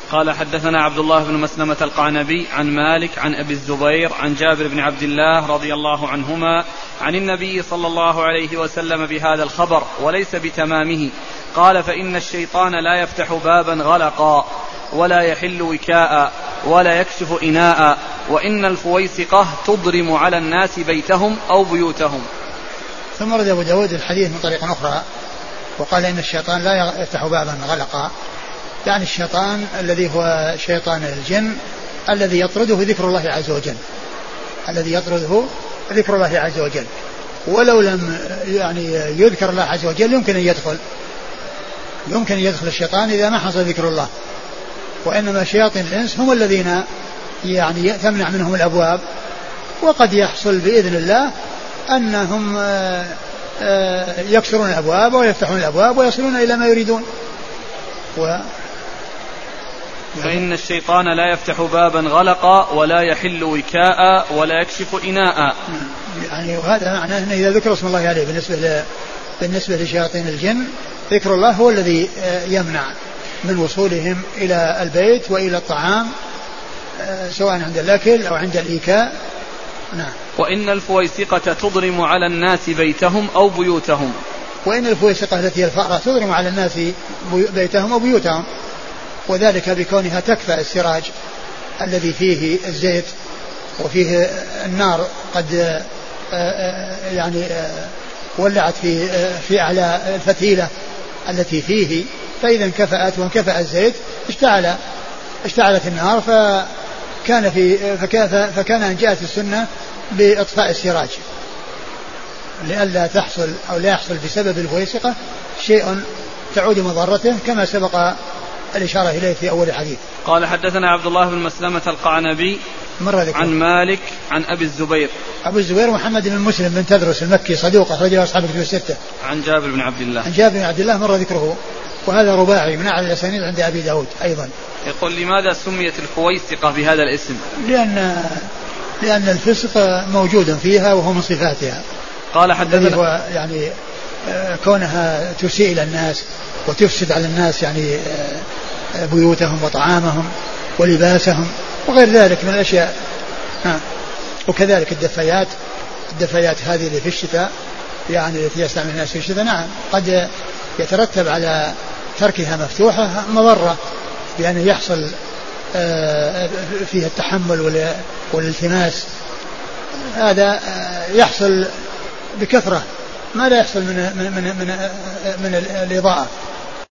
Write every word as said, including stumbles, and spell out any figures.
قال حدثنا عبد الله بن مسلمة القعنبي عن مالك عن أبي الزبير عن جابر بن عبد الله رضي الله عنهما عن النبي صلى الله عليه وسلم بهذا الخبر وليس بتمامه. قال فإن الشيطان لا يفتح بابا غلقا ولا يحل وكاء ولا يكشف إناء وإن الفويسقة تضرم على الناس بيتهم أو بيوتهم. ثم رد أبو داود الحديث من طريق أخرى وقال إن الشيطان لا يفتح بابا غلقا، يعني الشيطان الذي هو شيطان الجن الذي يطرده ذكر الله عز وجل، الذي يطرده ذكر الله عز وجل، ولو لم يعني يذكر الله عز وجل يمكن أن يدخل يمكن أن يدخل الشيطان إذا ما حصل ذكر الله. وإنما شياطين الإنس هم الذين يعني تمنع منهم الأبواب، وقد يحصل بإذن الله أنهم يكسرون الأبواب ويفتحون الأبواب ويصلون إلى ما يريدون. و فإن الشيطان لا يفتح بابا غلقا ولا يحل وكاء ولا يكشف إناء. يعني وهذا معناه أنه إذا ذكر اسم الله عليه بالنسبة بالنسبة لشياطين الجن ذكر الله هو الذي يمنع من وصولهم إلى البيت وإلى الطعام سواء عند الأكل أو عند الإيكاء. نعم. وإن الفويسقة تضرم على الناس بيتهم أو بيوتهم. وإن الفويسقة التي هي الفأرة تضرم على الناس بيتهم أو بيوتهم، وذلك بكونها تكفأ السراج الذي فيه الزيت وفيه النار قد يعني ولعت في في أعلى الفتيلة التي فيه، فإذا انكفأت وانكفأ الزيت اشتعل اشتعلت النار، فكان في فكان أن جاءت السنة بإطفاء السراج لئلا تحصل أو لا يحصل بسبب الفويسقة شيء تعود مضرته كما سبق الإشارة إليه في أول الحديث. قال حدثنا عبد الله بن مسلمة القعنبي عن مالك عن أبي الزبير. أبو الزبير محمد بن مسلم بن تدرس المكي صدوق أخرجه أصحاب الكتب الستة. عن جابر بن عبد الله. عن جابر بن عبد الله مر ذكره، وهذا رباعي من أعلى الأسانيد عند أبي داود أيضا. يقول لماذا سميت الفويسقة بهذا الاسم؟ لأن لأن الفسق موجود فيها وهو من صفاتها. قال حدثنا هو يعني كونها تسيء إلى الناس وتفسد على الناس يعني بيوتهم وطعامهم ولباسهم وغير ذلك من الأشياء. ها. وكذلك الدفايات الدفايات هذه اللي في الشتاء يعني التي يستعمل الناس في الشتاء، نعم قد يترتب على تركها مفتوحة مضرة، لأنه يحصل فيها التحمل والالتماس، هذا يحصل بكثرة ما لا يحصل من من من من, من الإضاءة.